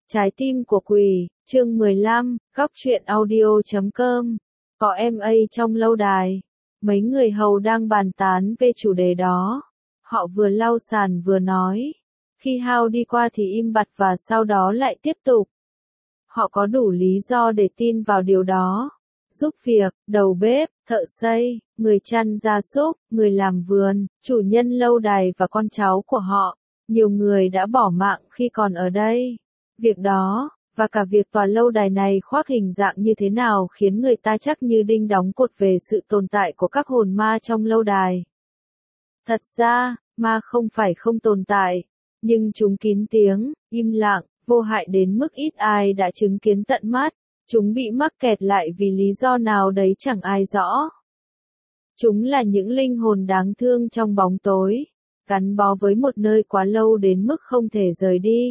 Trái tim của quỷ, chương 15, góc truyện audio.com. Có MA trong lâu đài. Mấy người hầu đang bàn tán về chủ đề đó. Họ vừa lau sàn vừa nói. Khi Hao đi qua thì im bặt và sau đó lại tiếp tục. Họ có đủ lý do để tin vào điều đó. Giúp việc, đầu bếp, thợ xây, người chăn gia súc, người làm vườn, chủ nhân lâu đài và con cháu của họ. Nhiều người đã bỏ mạng khi còn ở đây. Việc đó, và cả việc tòa lâu đài này khoác hình dạng như thế nào khiến người ta chắc như đinh đóng cột về sự tồn tại của các hồn ma trong lâu đài. Thật ra, ma không phải không tồn tại, nhưng chúng kín tiếng, im lặng, vô hại đến mức ít ai đã chứng kiến tận mắt. Chúng bị mắc kẹt lại vì lý do nào đấy chẳng ai rõ. Chúng là những linh hồn đáng thương trong bóng tối, gắn bó với một nơi quá lâu đến mức không thể rời đi.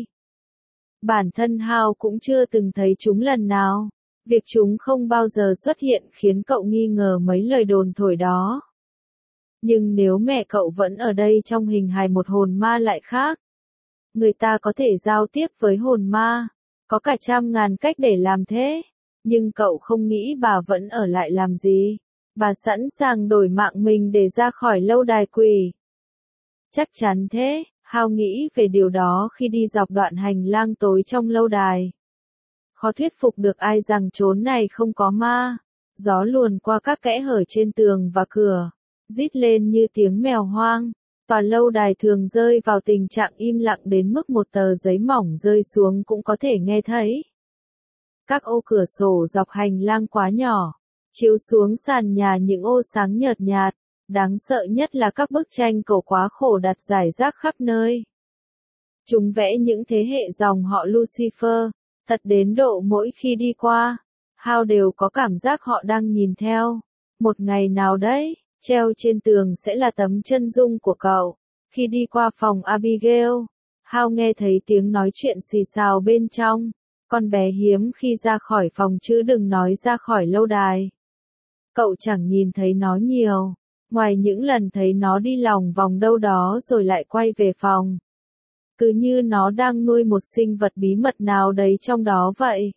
Bản thân Hao cũng chưa từng thấy chúng lần nào. Việc chúng không bao giờ xuất hiện khiến cậu nghi ngờ mấy lời đồn thổi đó. Nhưng nếu mẹ cậu vẫn ở đây trong hình hài một hồn ma lại khác. Người ta có thể giao tiếp với hồn ma. Có cả trăm ngàn cách để làm thế. Nhưng cậu không nghĩ bà vẫn ở lại làm gì. Bà sẵn sàng đổi mạng mình để ra khỏi lâu đài quỷ. Chắc chắn thế. Hao nghĩ về điều đó khi đi dọc đoạn hành lang tối trong lâu đài. Khó thuyết phục được ai rằng chốn này không có ma. Gió luồn qua các kẽ hở trên tường và cửa, rít lên như tiếng mèo hoang. Tòa lâu đài thường rơi vào tình trạng im lặng đến mức một tờ giấy mỏng rơi xuống cũng có thể nghe thấy. Các ô cửa sổ dọc hành lang quá nhỏ, chiếu xuống sàn nhà những ô sáng nhợt nhạt. Đáng sợ nhất là các bức tranh cổ quá khổ đặt rải rác khắp nơi. Chúng vẽ những thế hệ dòng họ Lucifer, thật đến độ mỗi khi đi qua, Hao đều có cảm giác họ đang nhìn theo. Một ngày nào đấy, treo trên tường sẽ là tấm chân dung của cậu. Khi đi qua phòng Abigail, Hao nghe thấy tiếng nói chuyện xì xào bên trong. Con bé hiếm khi ra khỏi phòng chứ đừng nói ra khỏi lâu đài. Cậu chẳng nhìn thấy nó nhiều. Ngoài những lần thấy nó đi lòng vòng đâu đó rồi lại quay về phòng. Cứ như nó đang nuôi một sinh vật bí mật nào đấy trong đó vậy.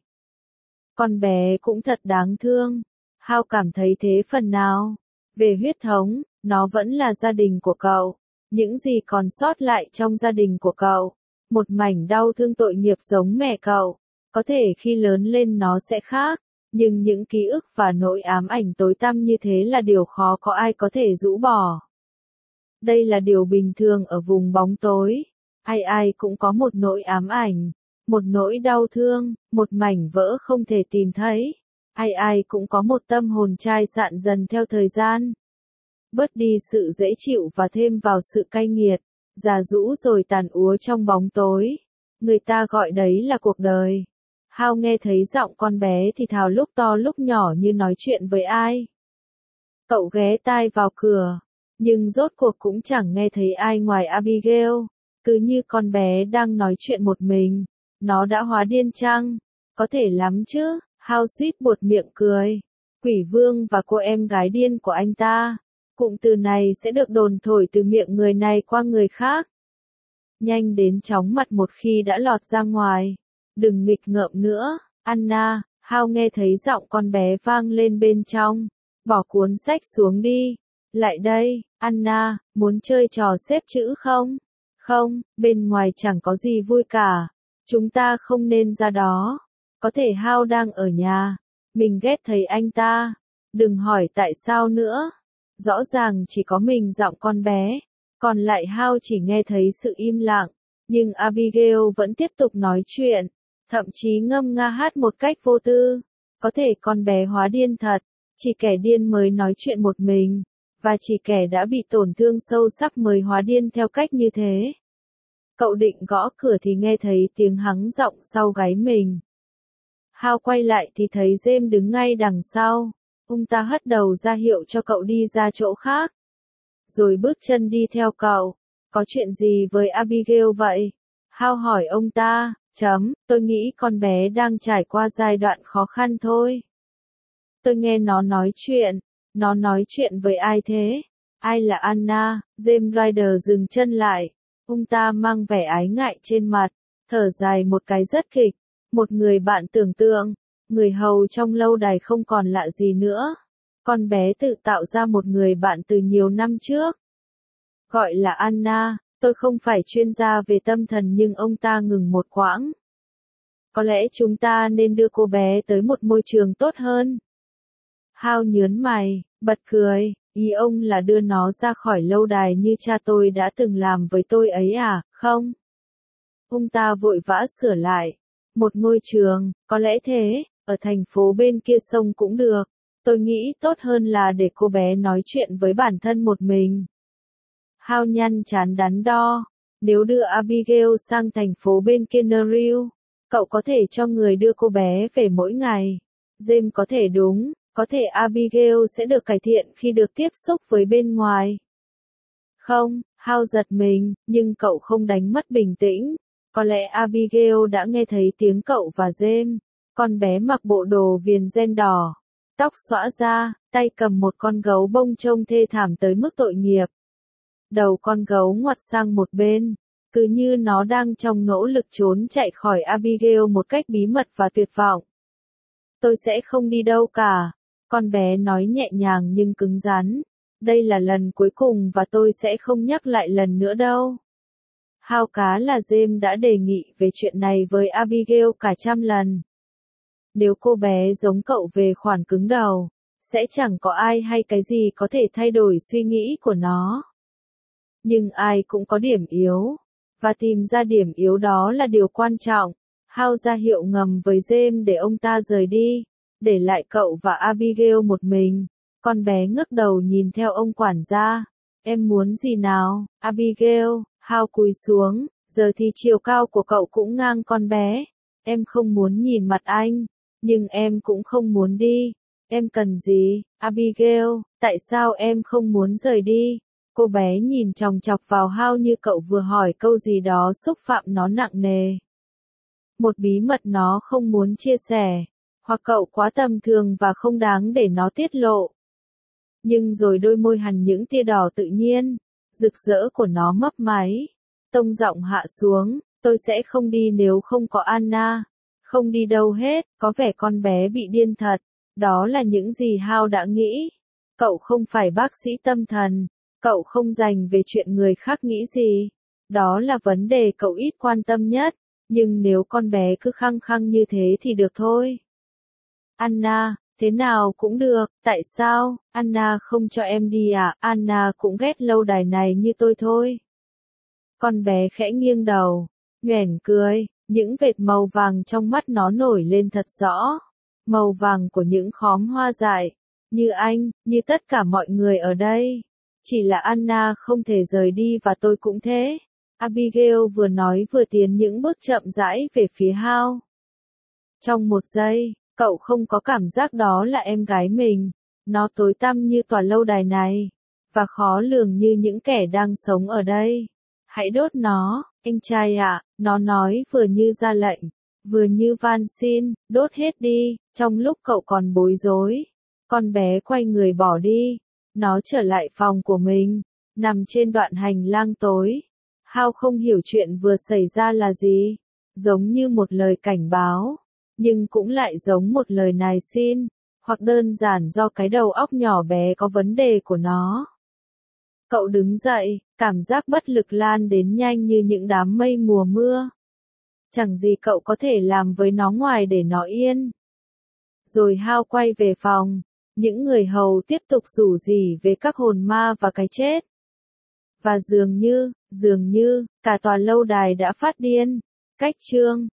Con bé cũng thật đáng thương. Hao cảm thấy thế phần nào. Về huyết thống, nó vẫn là gia đình của cậu. Những gì còn sót lại trong gia đình của cậu. Một mảnh đau thương tội nghiệp giống mẹ cậu. Có thể khi lớn lên nó sẽ khác. Nhưng những ký ức và nỗi ám ảnh tối tăm như thế là điều khó có ai có thể rũ bỏ. Đây là điều bình thường ở vùng bóng tối. Ai cũng có một nỗi ám ảnh, một nỗi đau thương, một mảnh vỡ không thể tìm thấy. Ai cũng có một tâm hồn chai sạn dần theo thời gian. Bớt đi sự dễ chịu và thêm vào sự cay nghiệt, già rũ rồi tàn úa trong bóng tối. Người ta gọi đấy là cuộc đời. Hao nghe thấy giọng con bé thì thào lúc to lúc nhỏ như nói chuyện với ai. Cậu ghé tai vào cửa, nhưng rốt cuộc cũng chẳng nghe thấy ai ngoài Abigail. Cứ như con bé đang nói chuyện một mình. Nó đã hóa điên chăng? Có thể lắm chứ. Hao suýt buột miệng cười. Quỷ vương và cô em gái điên của anh ta. Cụm từ này sẽ được đồn thổi từ miệng người này qua người khác. Nhanh đến chóng mặt một khi đã lọt ra ngoài. Đừng nghịch ngợm nữa, Anna. Hao nghe thấy giọng con bé vang lên bên trong. Bỏ cuốn sách xuống đi. Lại đây, Anna, muốn chơi trò xếp chữ không? Không, bên ngoài chẳng có gì vui cả. Chúng ta không nên ra đó. Có thể Hao đang ở nhà. Mình ghét thấy anh ta. Đừng hỏi tại sao nữa. Rõ ràng chỉ có mình giọng con bé. Còn lại Hao chỉ nghe thấy sự im lặng. Nhưng Abigail vẫn tiếp tục nói chuyện. Thậm chí ngâm nga hát một cách vô tư. Có thể con bé hóa điên thật. Chỉ kẻ điên mới nói chuyện một mình. Và chỉ kẻ đã bị tổn thương sâu sắc mới hóa điên theo cách như thế. Cậu định gõ cửa thì nghe thấy tiếng hắng giọng sau gáy mình. Hao quay lại thì thấy James đứng ngay đằng sau. Ông ta hất đầu ra hiệu cho cậu đi ra chỗ khác. Rồi bước chân đi theo cậu. Có chuyện gì với Abigail vậy? Hao hỏi ông ta. Tôi nghĩ con bé đang trải qua giai đoạn khó khăn thôi. Tôi nghe nó nói chuyện. Nó nói chuyện với ai thế? Ai là Anna? James Ryder dừng chân lại. Ông ta mang vẻ ái ngại trên mặt, thở dài một cái rất kịch. Một người bạn tưởng tượng, người hầu trong lâu đài không còn lạ gì nữa. Con bé tự tạo ra một người bạn từ nhiều năm trước. Gọi là Anna, tôi không phải chuyên gia về tâm thần nhưng ông ta ngừng một quãng. Có lẽ chúng ta nên đưa cô bé tới một môi trường tốt hơn. Hao nhớn mày, bật cười, ý ông là đưa nó ra khỏi lâu đài như cha tôi đã từng làm với tôi ấy à, không? Ông ta vội vã sửa lại. Một ngôi trường, có lẽ thế, ở thành phố bên kia sông cũng được. Tôi nghĩ tốt hơn là để cô bé nói chuyện với bản thân một mình. Hao nhăn chán đắn đo. Nếu đưa Abigail sang thành phố bên kia Nereal, cậu có thể cho người đưa cô bé về mỗi ngày. James có thể đúng, có thể Abigail sẽ được cải thiện khi được tiếp xúc với bên ngoài. Không, Hao giật mình, nhưng cậu không đánh mất bình tĩnh. Có lẽ Abigail đã nghe thấy tiếng cậu và James. Con bé mặc bộ đồ viền ren đỏ, tóc xõa ra, tay cầm một con gấu bông trông thê thảm tới mức tội nghiệp. Đầu con gấu ngoặt sang một bên, cứ như nó đang trong nỗ lực trốn chạy khỏi Abigail một cách bí mật và tuyệt vọng. Tôi sẽ không đi đâu cả, con bé nói nhẹ nhàng nhưng cứng rắn. Đây là lần cuối cùng và tôi sẽ không nhắc lại lần nữa đâu. Hao cá là James đã đề nghị về chuyện này với Abigail cả trăm lần. Nếu cô bé giống cậu về khoản cứng đầu, sẽ chẳng có ai hay cái gì có thể thay đổi suy nghĩ của nó. Nhưng ai cũng có điểm yếu, và tìm ra điểm yếu đó là điều quan trọng. Hao ra hiệu ngầm với James để ông ta rời đi, để lại cậu và Abigail một mình. Con bé ngước đầu nhìn theo ông quản gia. Em muốn gì nào, Abigail? Hao cúi xuống, giờ thì chiều cao của cậu cũng ngang con bé. Em không muốn nhìn mặt anh, nhưng em cũng không muốn đi. Em cần gì, Abigail? Tại sao em không muốn rời đi? Cô bé nhìn chòng chọc vào Hao như cậu vừa hỏi câu gì đó xúc phạm nó nặng nề. Một bí mật nó không muốn chia sẻ, hoặc cậu quá tầm thường và không đáng để nó tiết lộ. Nhưng rồi đôi môi hằn những tia đỏ tự nhiên, rực rỡ của nó mấp máy. Tông giọng hạ xuống, tôi sẽ không đi nếu không có Anna. Không đi đâu hết, có vẻ con bé bị điên thật. Đó là những gì Hao đã nghĩ. Cậu không phải bác sĩ tâm thần. Cậu không dành về chuyện người khác nghĩ gì. Đó là vấn đề cậu ít quan tâm nhất. Nhưng nếu con bé cứ khăng khăng như thế thì được thôi. Anna, thế nào cũng được, tại sao, Anna không cho em đi à? Anna cũng ghét lâu đài này như tôi thôi. Con bé khẽ nghiêng đầu, nhoẻn cười, những vệt màu vàng trong mắt nó nổi lên thật rõ. Màu vàng của những khóm hoa dại, như anh, như tất cả mọi người ở đây. Chỉ là Anna không thể rời đi và tôi cũng thế. Abigail vừa nói vừa tiến những bước chậm rãi về phía Hao. Trong một giây, cậu không có cảm giác đó là em gái mình. Nó tối tăm như tòa lâu đài này, và khó lường như những kẻ đang sống ở đây. Hãy đốt nó, anh trai ạ, nó nói vừa như ra lệnh, vừa như van xin, đốt hết đi. Trong lúc cậu còn bối rối, con bé quay người bỏ đi. Nó trở lại phòng của mình, nằm trên đoạn hành lang tối. Hao không hiểu chuyện vừa xảy ra là gì, giống như một lời cảnh báo, nhưng cũng lại giống một lời nài xin, hoặc đơn giản do cái đầu óc nhỏ bé có vấn đề của nó. Cậu đứng dậy, cảm giác bất lực lan đến nhanh như những đám mây mùa mưa. Chẳng gì cậu có thể làm với nó ngoài để nó yên. Rồi Hao quay về phòng, những người hầu tiếp tục rủ rỉ về các hồn ma và cái chết. Và dường như, cả tòa lâu đài đã phát điên. Cách chương